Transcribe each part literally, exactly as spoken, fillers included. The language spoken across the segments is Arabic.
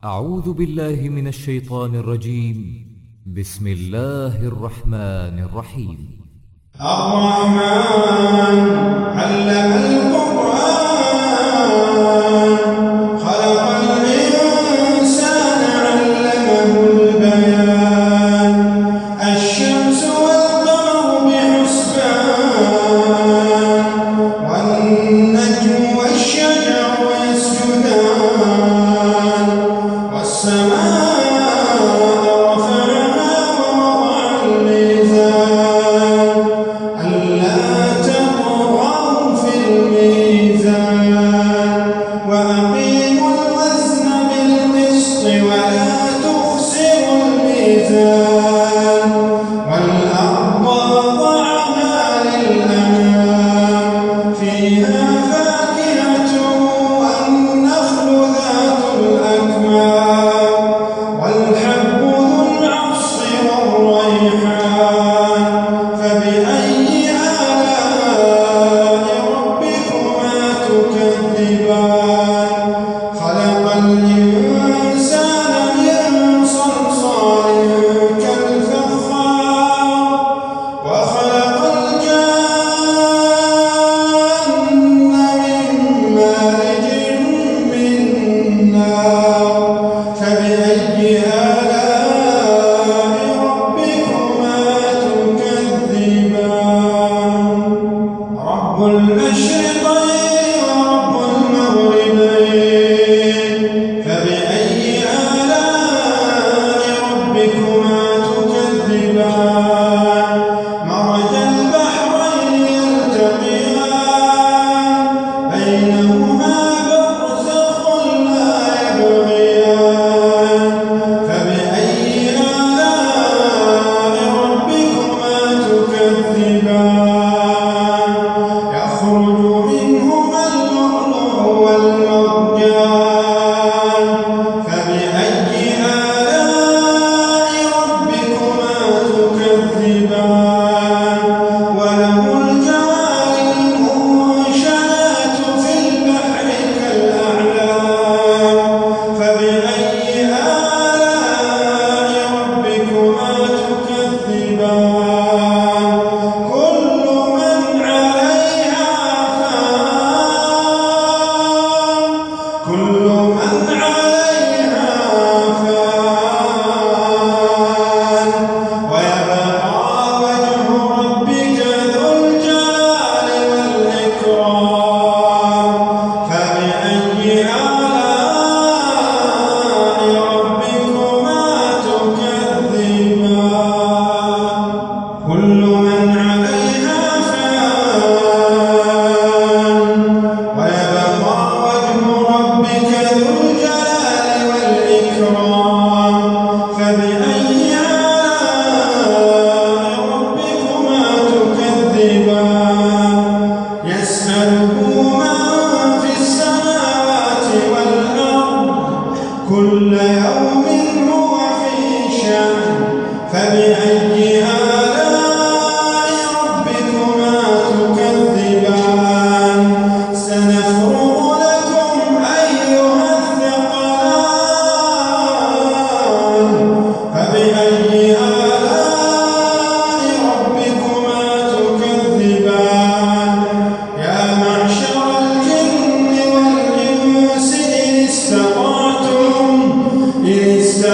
أعوذ بالله من الشيطان الرجيم. بسم الله الرحمن الرحيم. الرحمن علم القرآن خلق الإنسان علمه البيان الشمس والقمر بحسبان والنجم والشجر يسجدان والسماء رفعها ووضع الميزان ألا تطغوا في الميزان وأقيموا الوزن بالقسط ولا تخسروا الميزان والأرض وضعها للأنام فيها فاكهة والنخل ذات الأكمام والحب ذو العصف والريحان فبأي آلاء ربكما تكذبان خلق الإنسان من صلصال كالفخار وخلق الجان من مارج من نار فبأي آلاء ربكما تكذبان رب المشرقين ورب المغربين فبأي آلاء ربكما تكذبان مرج البحرين يلتقيان بينهما برزخ لا يبغيان فبأي آلاء ربكما تكذبان يخرج منهما اللؤلؤ والمرجان فبأي آلاء ربكما تكذبان وله الجوار المنشآت في البحر كالأعلام فبأي آلاء ربكما تكذبان كل من عليها فان كل من عليها فان ويبقى وجه ربك ذو الجلال والإكرام فبأي آلاء ربكما تكذبان كل من عليها فان ويبقى وجه ربك ذو الجلال والإكرام فبأي آلاء ربكما تكذبان يسأله من في السماوات والأرض كل يوم هو في شأن فبأي آلاء ربكما تكذبان سنفرغ لكم أيها الثقلان فبأي آلاء ربكما تكذبان يا معشر الجن والإنس إن استطعتم إن استطعتم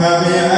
فبأي